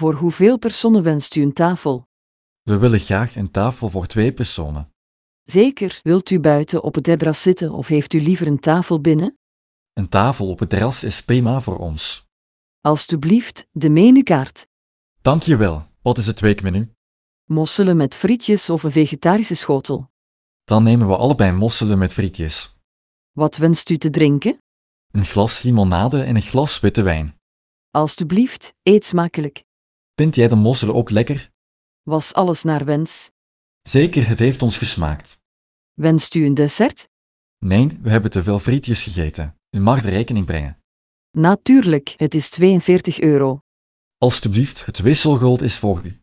Voor hoeveel personen wenst u een tafel? We willen graag een tafel voor 2 personen. Zeker, wilt u buiten op het terras zitten of heeft u liever een tafel binnen? Een tafel op het terras is prima voor ons. Alsjeblieft, de menukaart. Dank je wel. Wat is het weekmenu? Mosselen met frietjes of een vegetarische schotel. Dan nemen we allebei mosselen met frietjes. Wat wenst u te drinken? Een glas limonade en een glas witte wijn. Alsjeblieft, eet smakelijk. Vind jij de mosselen ook lekker? Was alles naar wens? Zeker, het heeft ons gesmaakt. Wenst u een dessert? Nee, we hebben te veel frietjes gegeten. U mag de rekening brengen. Natuurlijk, het is €42. Alsjeblieft, het wisselgeld is voor u.